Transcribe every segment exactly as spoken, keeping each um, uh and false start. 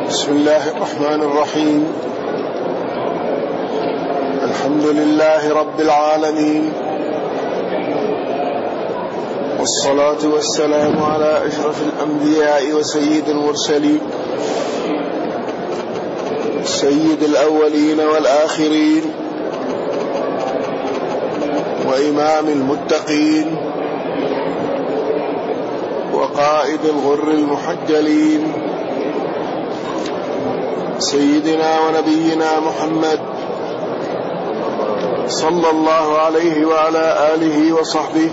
بسم الله الرحمن الرحيم. الحمد لله رب العالمين، والصلاة والسلام على أشرف الأنبياء وسيد المرسلين، سيد الأولين والآخرين، وإمام المتقين، وقائد الغر المحجلين، سيدنا ونبينا محمد صلى الله عليه وعلى آله وصحبه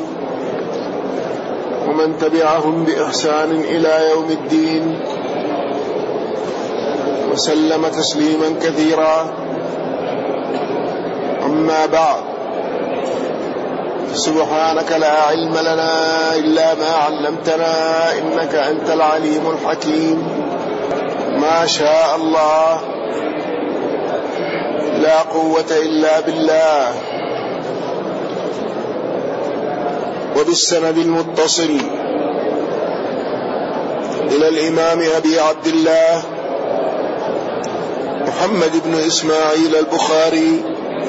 ومن تبعهم بإحسان إلى يوم الدين، وسلم تسليما كثيرا. أما بعد، سبحانك لا علم لنا إلا ما علمتنا إنك أنت العليم الحكيم. ما شاء الله، لا قوة إلا بالله. وبالسند المتصل إلى الإمام أبي عبد الله محمد بن إسماعيل البخاري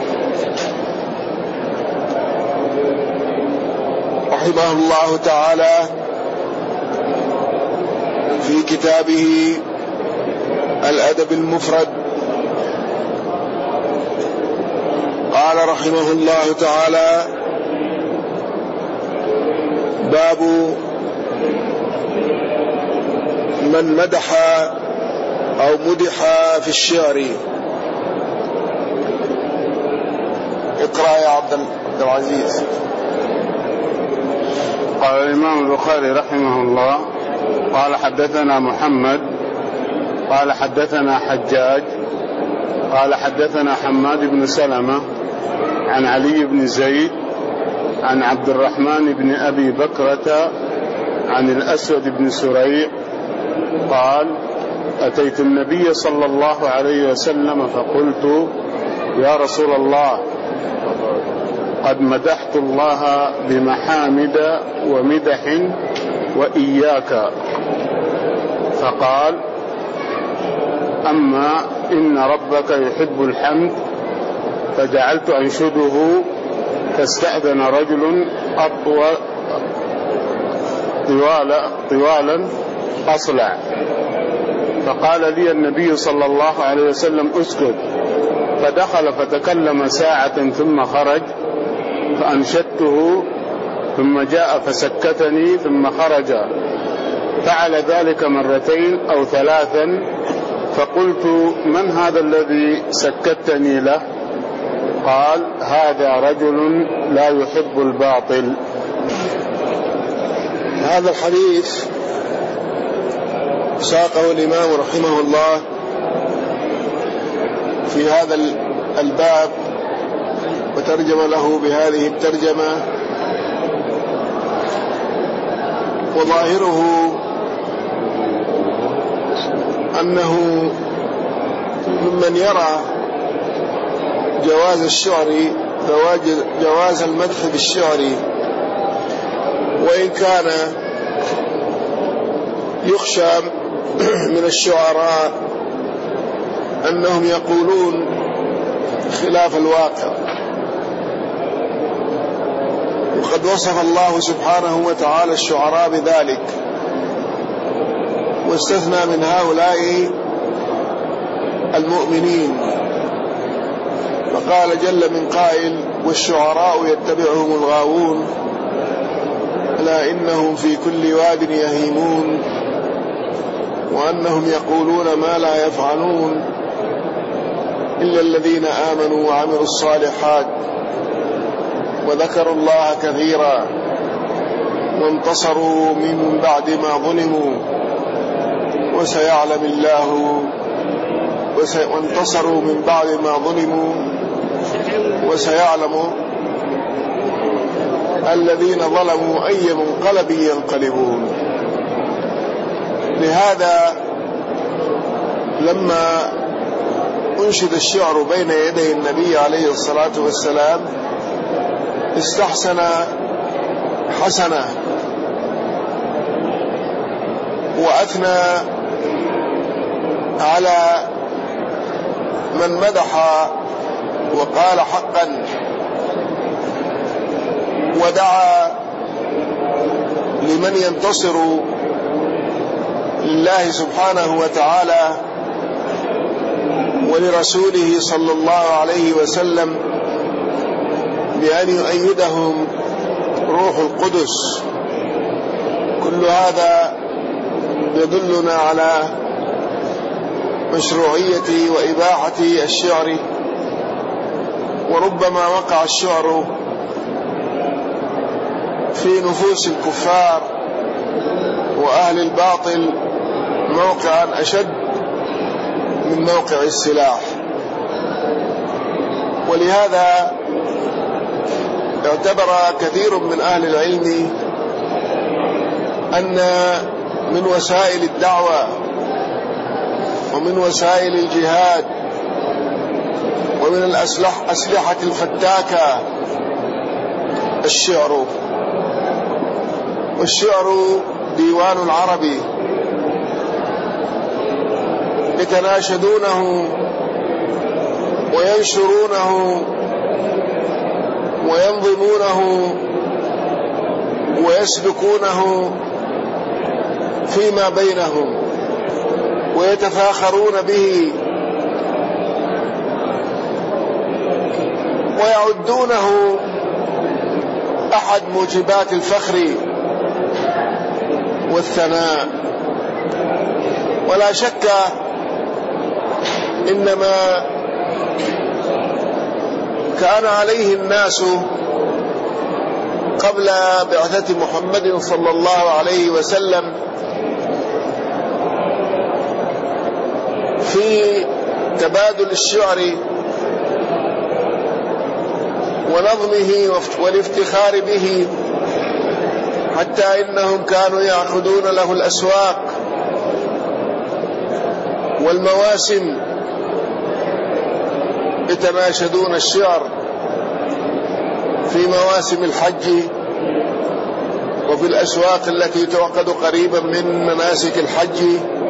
رحمه الله تعالى في كتابه الأدب المفرد، قال رحمه الله تعالى: باب من مدح أو مدح في الشعر. اقرأ يا عبد العزيز. قال الإمام البخاري رحمه الله: قال حدثنا محمد قال حدثنا حجاج قال حدثنا حماد بن سلمة عن علي بن زيد عن عبد الرحمن بن أبي بكرة عن الأسود بن سريع قال: أتيت النبي صلى الله عليه وسلم فقلت: يا رسول الله، قد مدحت الله بمحامد ومدح وإياك. فقال: أما إن ربك يحب الحمد. فجعلت أنشده، فاستأذن رجل أطول طوالا, طوالا أصلع، فقال لي النبي صلى الله عليه وسلم: اسكت. فدخل فتكلم ساعة ثم خرج، فأنشدته ثم جاء فسكتني ثم خرج. فعل ذلك مرتين أو ثلاثا، فقلت: من هذا الذي سكتني له؟ قال: هذا رجل لا يحب الباطل. هذا الحديث ساقه الإمام رحمه الله في هذا الباب وترجم له بهذه الترجمة، وظاهره أنه ممن يرى جواز الشعر، جواز المدح بالشعر، وإن كان يخشى من الشعراء أنهم يقولون خلاف الواقع. وقد وصف الله سبحانه وتعالى الشعراء بذلك، واستثنى من هؤلاء المؤمنين، فقال جل من قائل: والشعراء يتبعهم الغاوون ألا إنهم في كل واد يهيمون وأنهم يقولون ما لا يفعلون إلا الذين آمنوا وعملوا الصالحات وذكروا الله كثيرا وانتصروا من بعد ما ظلموا وسيعلم الله وانتصروا من بعد ما ظلموا وسيعلم الذين ظلموا أي منقلب ينقلبون. لهذا لما أنشد الشعر بين يدي النبي عليه الصلاة والسلام استحسن حسنة وأثنى على من مدح وقال حقا ودعا لمن ينتصر لله سبحانه وتعالى ولرسوله صلى الله عليه وسلم بأن يؤيدهم روح القدس. كل هذا يدلنا على مشروعية وإباحة الشعر، وربما وقع الشعر في نفوس الكفار وأهل الباطل موقعا أشد من موقع السلاح. ولهذا اعتبر كثير من أهل العلم أن من وسائل الدعوة ومن وسائل الجهاد ومن الأسلحة الفتاكة الشعر. والشعر ديوان العرب يتناشدونه وينشرونه وينظمونه ويسبكونه فيما بينهم ويتفاخرون به ويعدونه أحد موجبات الفخر والثناء. ولا شك إنما كان عليه الناس قبل بعثة محمد صلى الله عليه وسلم في تبادل الشعر ونظمه والافتخار به، حتى إنهم كانوا يأخذون له الأسواق والمواسم يتناشدون الشعر في مواسم الحج وفي الأسواق التي تعقد قريبا من مناسك الحج.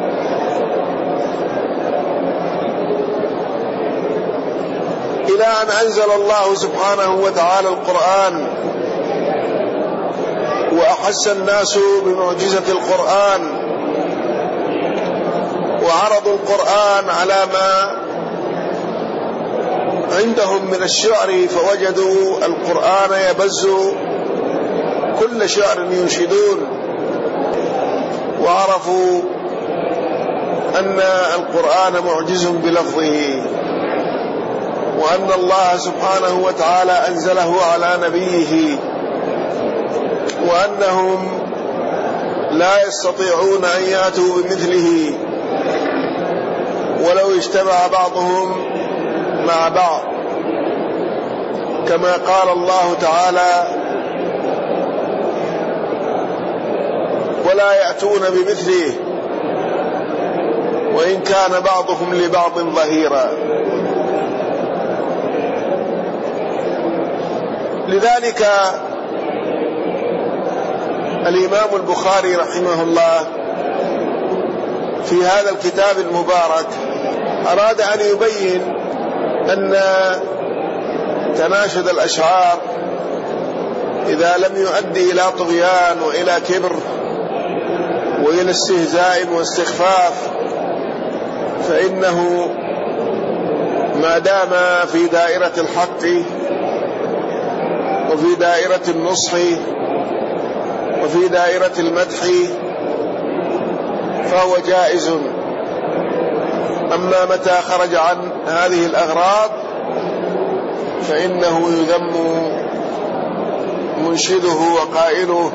إلى أن أنزل الله سبحانه وتعالى القرآن وأحس الناس بمعجزة القرآن وعرضوا القرآن على ما عندهم من الشعر، فوجدوا القرآن يبز كل شعر ينشدون، وعرفوا أن القرآن معجز بلفظه، وأن الله سبحانه وتعالى أنزله على نبيه، وأنهم لا يستطيعون أن يأتوا بمثله ولو اجتمع بعضهم مع بعض، كما قال الله تعالى: ولا يأتون بمثله وإن كان بعضهم لبعض ظهيرا. لذلك الإمام البخاري رحمه الله في هذا الكتاب المبارك أراد أن يبين أن تناشد الأشعار إذا لم يؤدي إلى طغيان وإلى كبر وإلى استهزاء واستخفاف، فإنه ما دام في دائرة الحق وفي دائرة النصح وفي دائرة المدح فهو جائز. أما متى خرج عن هذه الأغراض فإنه يذم منشده وقائله،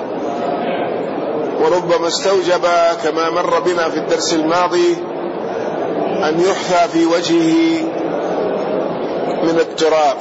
وربما استوجب كما مر بنا في الدرس الماضي أن يحثى في وجهه من التراب.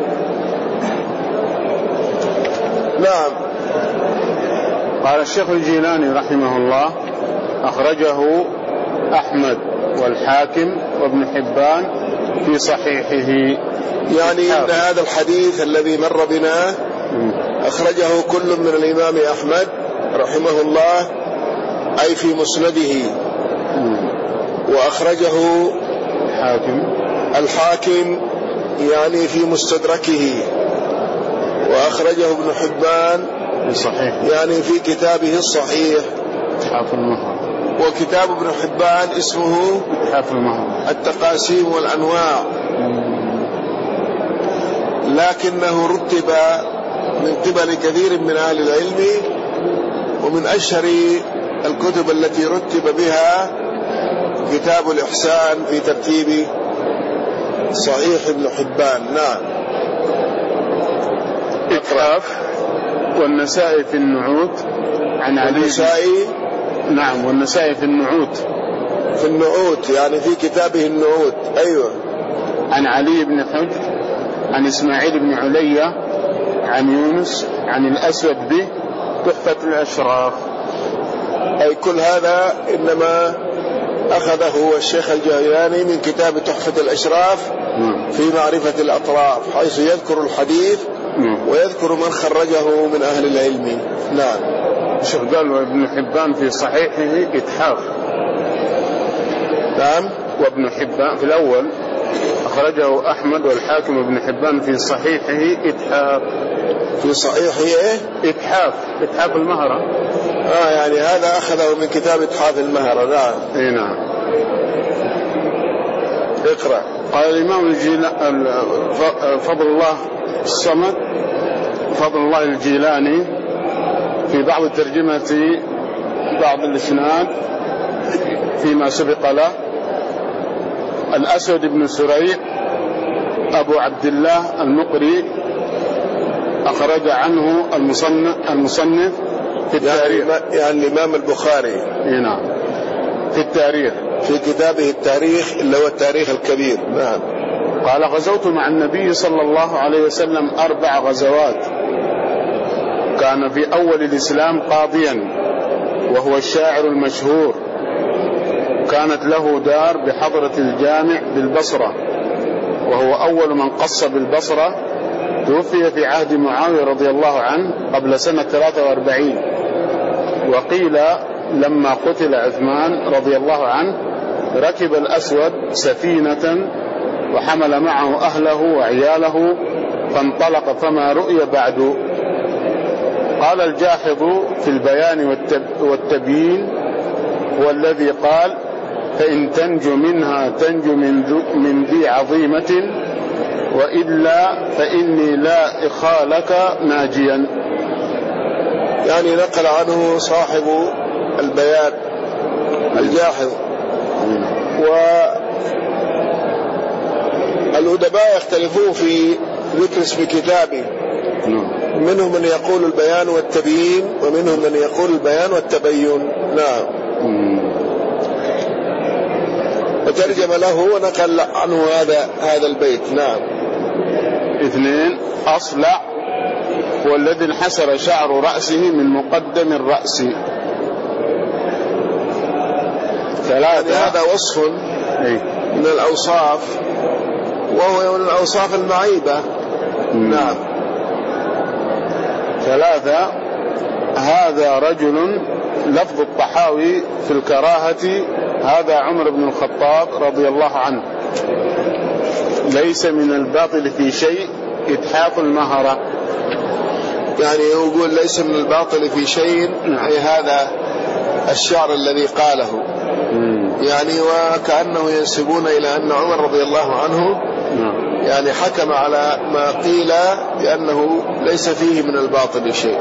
نعم. قال الشيخ الجيلاني رحمه الله: أخرجه أحمد والحاكم وابن حبان في صحيحه. يعني أن هذا الحديث الذي مر بنا أخرجه كل من الإمام أحمد رحمه الله أي في مسنده، وأخرجه الحاكم الحاكم يعني في مستدركه، وأخرجه ابن حبان في صحيح يعني في كتابه الصحيح إتحاف المهر. وكتاب ابن حبان اسمه إتحاف المهر التقاسيم والأنواع، لكنه رتب من قبل كثير من أهل العلم، ومن أشهر الكتب التي رتب بها كتاب الإحسان في ترتيب صحيح ابن حبان. نعم. إتحاف والنسائي في النعوت عن علي. النسائي نعم، والنسائي في النعوت في النعوت يعني في كتابه النعوت. أيوة. عن علي بن حجر عن إسماعيل بن علية عن يونس عن الأسود به تحفة الأشراف. أي كل هذا إنما أخذه الشيخ الجهيلاني من كتاب تحفة الأشراف في معرفة الأطراف، حيث يذكر الحديث ويذكر من خرجه من أهل العلم. نعم. الشيخ قال وابن حبان في صحيحه إتحاف. نعم. وابن حبان في الأول أخرجه أحمد والحاكم وابن حبان في صحيحه إتحاف. في صحيحه إيه؟ إتحاف إتحاف المهرة. آه يعني هذا أخذه من كتاب إتحاف المهرة. نعم. إيه نعم. اقرأ. قال الإمام الجيلاني فضل الله الصمد فضل الله الجيلاني في بعض ترجمة بعض الإسناد فيما سبق له: الأسود بن سريع أبو عبد الله المقري أخرج عنه المصنف, المصنف في التاريخ، يعني, يعني الإمام البخاري. نعم. في التاريخ في كتابه التاريخ اللي هو التاريخ الكبير. نعم. قال: غزوت مع النبي صلى الله عليه وسلم أربع غزوات. كان في أول الإسلام قاضيا وهو الشاعر المشهور. كانت له دار بحضرة الجامع بالبصرة، وهو أول من قص بالبصرة. توفي في عهد معاوية رضي الله عنه قبل سنة ثلاثة وأربعين. وقيل لما قتل عثمان رضي الله عنه ركب الأسود سفينة وحمل معه أهله وعياله فانطلق فما رؤي بعد. قال الجاحظ في البيان والتبيين هو الذي قال: فإن تنجو منها تنجو من ذي عظيمة، وإلا فإني لا إخالك ناجيا. يعني نقل عنه صاحب البيان الجاحظ. والأدباء يختلفون في ذكر اسم كتابه، منهم من يقول البيان والتبيين، ومنهم من يقول البيان والتبين. نعم. وترجم له ونقل عنه هذا هذا البيت. نعم. اثنين: أصلع هو الذي انحسر شعر رأسه من مقدم الرأس. ثلاثة: هذا وصف من الأوصاف، وهو من الأوصاف المعيبة. نعم. ثلاثة: هذا رجل لفظ الطحاوي في الكراهة هذا عمر بن الخطاب رضي الله عنه. ليس من الباطل في شيء إتحاف المهرة. يعني يقول ليس من الباطل في شيء، أي هذا الشعر الذي قاله. يعني وكأنه ينسبون إلى أن عمر رضي الله عنه يعني حكم على ما قيل بأنه ليس فيه من الباطل شيء.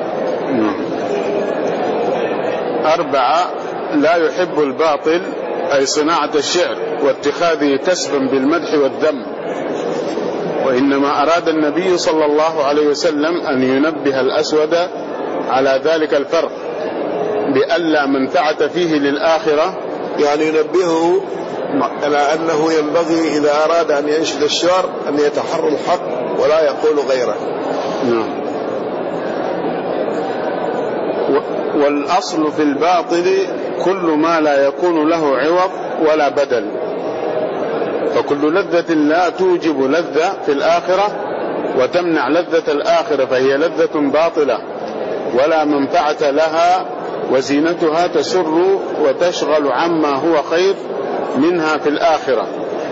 أربعة: لا يحب الباطل أي صناعة الشعر واتخاذه كسبا بالمدح والذم، وإنما أراد النبي صلى الله عليه وسلم أن ينبه الأسود على ذلك الفرق بألا منفعة فيه للآخرة. يعني ينبهه على أنه ينبغي إذا أراد أن ينشد الشعر أن يتحرى الحق ولا يقول غيره. نعم. والأصل في الباطل كل ما لا يكون له عوض ولا بدل، فكل لذة لا توجب لذة في الآخرة وتمنع لذة الآخرة فهي لذة باطلة ولا منفعة لها، وزينتها تسر وتشغل عما هو خير منها في الآخرة.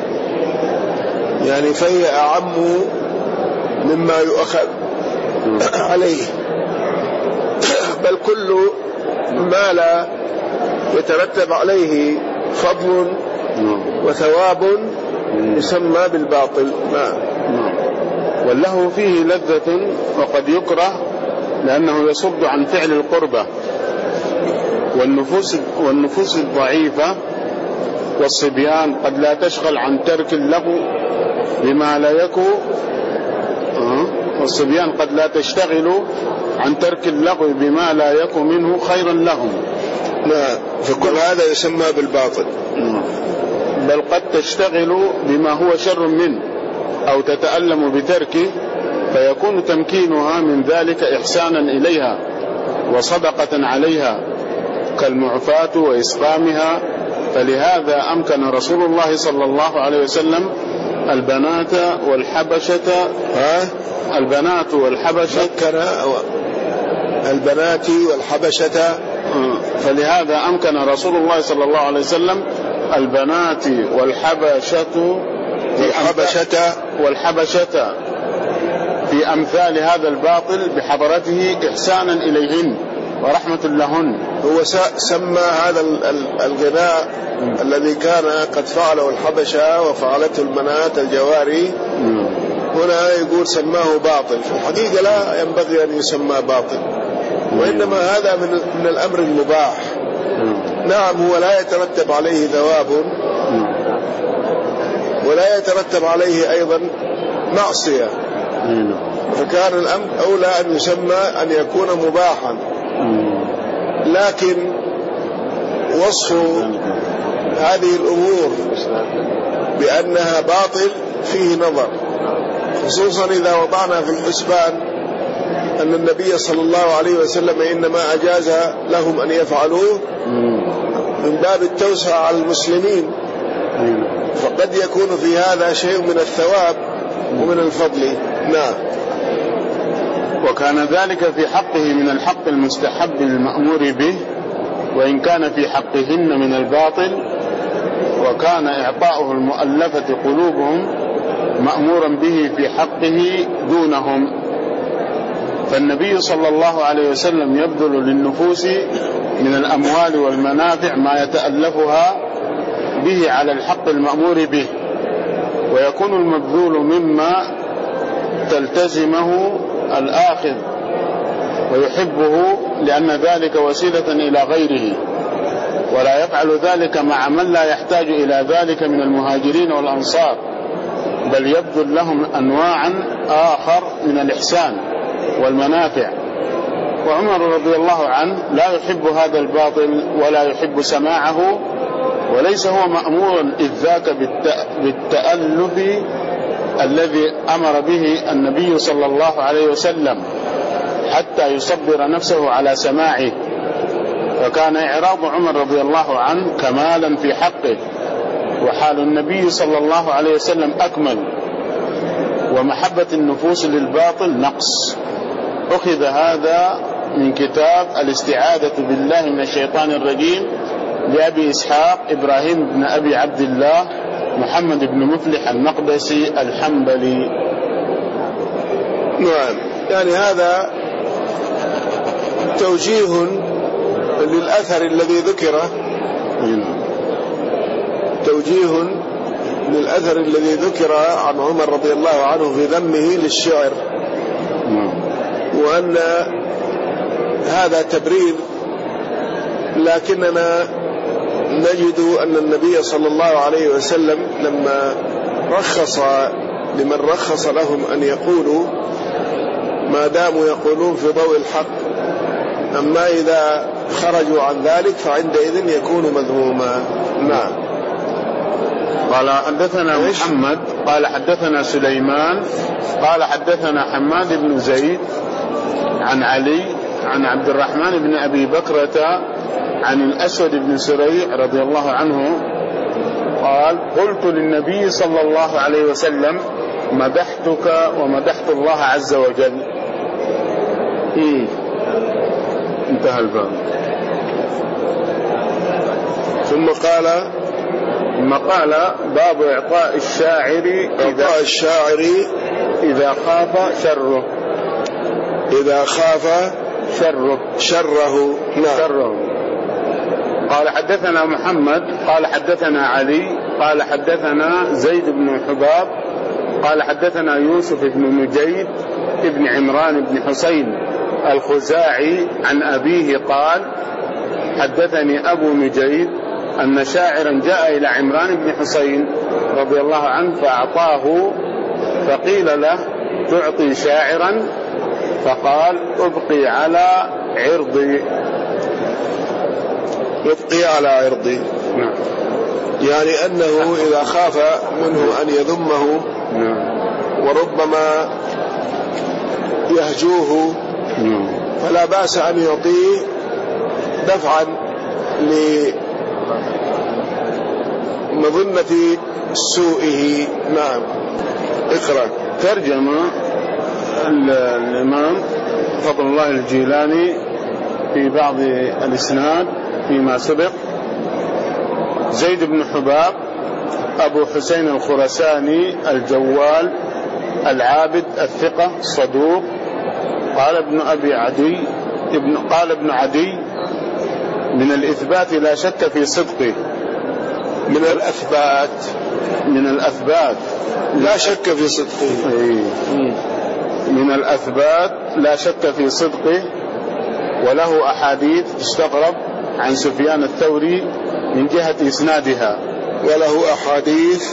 يعني فهي أعم مما يؤخذ عليه، بل كل ما لا يترتب عليه فضل وثواب يسمى بالباطل. واللهو فيه لذة وقد يكره لأنه يصد عن فعل القربة، والنفوس, والنفوس الضعيفة والصبيان قد لا تشغل عن ترك اللغو بما لا يكو والصبيان قد لا تشتغل عن ترك اللغو بما لا يكو منه خيرا لهم. لا، فكل هذا يسمى بالباطل. بل قد تشتغل بما هو شر منه أو تتألم بتركه، فيكون تمكينها من ذلك إحسانا إليها وصدقة عليها كالمعفاة وإسقامها. فلهذا أمكن رسول الله صلى الله عليه وسلم البنات والحبشة ها؟ البنات والحبشة البنات والحبشة فلهذا أمكن رسول الله صلى الله عليه وسلم البنات والحبشة والحبشة والحبشة في أمثال هذا الباطل بحضرته إحسانا إليهن ورحمة لهن. هو سمى هذا الغناء الذي كان قد فعله الحبشة وفعلته البنات الجواري هنا يقول سماه باطل. في الحقيقة لا ينبغي أن يسمى باطل، وإنما هذا من, من الأمر المباح. نعم، هو لا يترتب عليه ثواب ولا يترتب عليه أيضا معصية، فكان الأمر أولى أن يسمى أن يكون مباحا. لكن وصف هذه الأمور بأنها باطل فيه نظر، خصوصا إذا وضعنا في الحسبان أن النبي صلى الله عليه وسلم إنما أجاز لهم أن يفعلوه من باب التوسع على المسلمين، فقد يكون في هذا شيء من الثواب ومن الفضل. نعم. وكان ذلك في حقه من الحق المستحب المأمور به، وإن كان في حقهن من الباطل، وكان إعطاؤه المؤلفة قلوبهم مأمورا به في حقه دونهم. فالنبي صلى الله عليه وسلم يبذل للنفوس من الأموال والمنافع ما يتألفها به على الحق المأمور به، ويكون المبذول مما تلتزمه الآخذ ويحبه لأن ذلك وسيلة إلى غيره، ولا يفعل ذلك مع من لا يحتاج إلى ذلك من المهاجرين والأنصار، بل يبذل لهم أنواعا آخر من الإحسان والمنافع. وعمر رضي الله عنه لا يحب هذا الباطل ولا يحب سماعه، وليس هو مأمورا إذ ذاك بالتألف الذي أمر به النبي صلى الله عليه وسلم حتى يصبر نفسه على سماعه. فكان إعراض عمر رضي الله عنه كمالا في حقه، وحال النبي صلى الله عليه وسلم أكمل، ومحبة النفوس للباطل نقص. أخذ هذا من كتاب الاستعاذة بالله من الشيطان الرجيم لأبي إسحاق إبراهيم بن أبي عبد الله محمد بن مفلح المقدسي الحنبلي. نعم، يعني هذا توجيه للأثر الذي ذكره، توجيه للأثر الذي ذكر عن عمر رضي الله عنه في ذمه للشعر، وأن هذا تبرير. لكننا نجد أن النبي صلى الله عليه وسلم لما رخص لمن رخص لهم أن يقولوا ما داموا يقولون في ضوء الحق، أما إذا خرجوا عن ذلك فعندئذ يكون مذموما. نعم. قال حدثنا محمد قال حدثنا سليمان قال حدثنا حماد بن زيد عن علي عن عبد الرحمن بن أبي بكرة عن الأسود بن سريع رضي الله عنه قال قلت للنبي صلى الله عليه وسلم مدحتك ومدحت الله عز وجل. إيه انتهى الباب. ثم قال ثم قال باب إعطاء الشاعر إعطاء الشاعر إذا خاف شره إذا خاف شره شره نعم. شره. قال حدثنا محمد قال حدثنا علي قال حدثنا زيد بن حباب قال حدثنا يوسف بن نجيد ابن عمران بن حسين الخزاعي عن أبيه قال حدثني أبو نجيد أن شاعرا جاء إلى عمران بن حسين رضي الله عنه فأعطاه، فقيل له تعطي شاعرا؟ فقال أبقي على عرضي. يبقي على عرضي نعم. يعني أنه إذا خاف منه أن يذمه وربما يهجوه فلا بأس أن يعطيه دفعا لمظنة سوءه. نعم. اقرأ. ترجم الإمام فضل الله الجيلاني في بعض الإسناد فيما سبق: زيد بن حباب أبو حسين الخرساني الجوال العابد الثقة الصدوق. قال ابن أبي عدي ابن قال ابن عدي من الإثبات لا شك في صدقه. من الأثبات من الأثبات لا شك في صدقه. من الأثبات لا شك في صدقه، وله أحاديث تستغرب عن سفيان الثوري من جهة إسنادها. وله أحاديث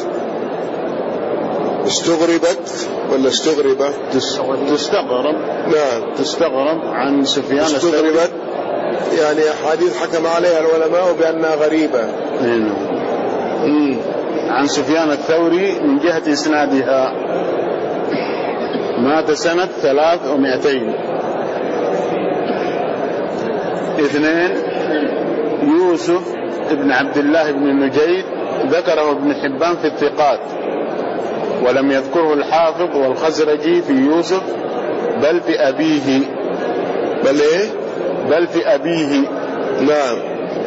استغربت ولا استغربت تستغرب. نعم. تستغرب عن سفيان استغربت الثوري، يعني أحاديث حكم عليها العلماء بأنها غريبة. مم. عن سفيان الثوري من جهة إسنادها. مات سنة ثلاث ومئتين. اثنين: يوسف ابن عبد الله بن نجيد ذكره ابن حبان في الثقات، ولم يذكره الحافظ والخزرجي في يوسف، بل في أبيه. بل إيه؟ بل في أبيه. نعم.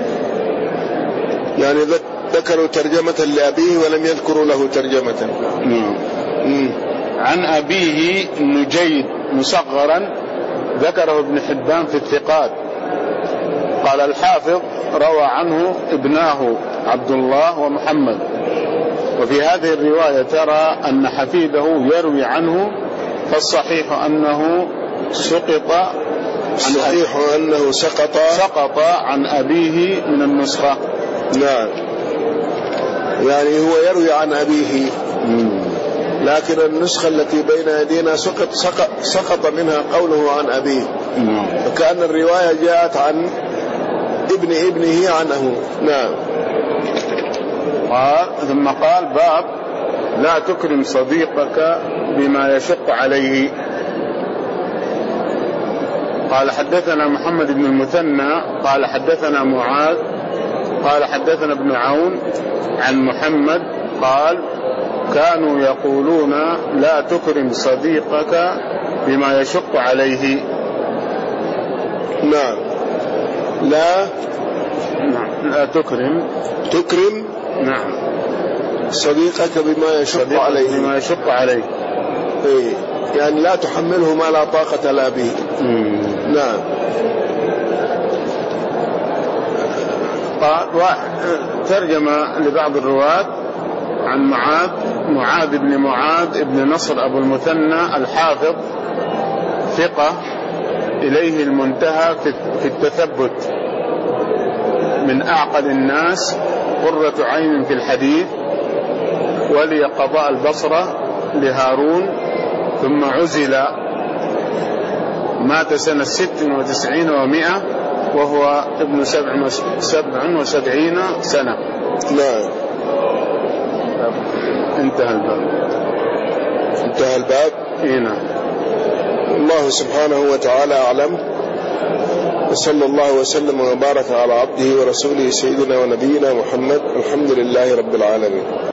يعني ذكروا ترجمة لأبيه ولم يذكروا له ترجمة. نعم. عن أبيه نجيد مصغرا ذكره ابن حبان في الثقات. قال الحافظ: روى عنه ابناه عبد الله ومحمد. وفي هذه الرواية ترى أن حفيده يروي عنه، فالصحيح أنه سقط صحيح أنه سقط سقط عن أبيه من النسخة. نعم. يعني هو يروي عن أبيه، لكن النسخة التي بين يدينا سقط سقط, سقط منها قوله عن أبيه، فكأن الرواية جاءت عن ابن ابنه عنه. نعم. قال ثم قال: باب لا تكرم صديقك بما يشق عليه. قال حدثنا محمد بن المثنى قال حدثنا معاذ قال حدثنا ابن عون عن محمد قال: كانوا يقولون لا تكرم صديقك بما يشق عليه. نعم. لا لا تكرم تكرم نعم صديقك بما يشق صديق عليه بما يشق عليه إيه؟ يعني لا تحمله ما لا طاقة لا به. نعم. قال واحد ترجم لبعض الرواة عن معاذ معاذ بن معاذ بن نصر أبو المثنى الحافظ ثقة، إليه المنتهى في التثبت، من أعقل الناس، قرة عين في الحديث، ولي قضاء البصرة لهارون، ثم عزل، مات سنة ست وتسعين ومائة وهو ابن سبع, سبع وسبعين سنة. نعم. انتهى الباب. انتهى الباب. هنا الله سبحانه وتعالى أعلم، وصلى الله وسلم وبارك على عبده ورسوله سيدنا ونبينا محمد. الحمد لله رب العالمين.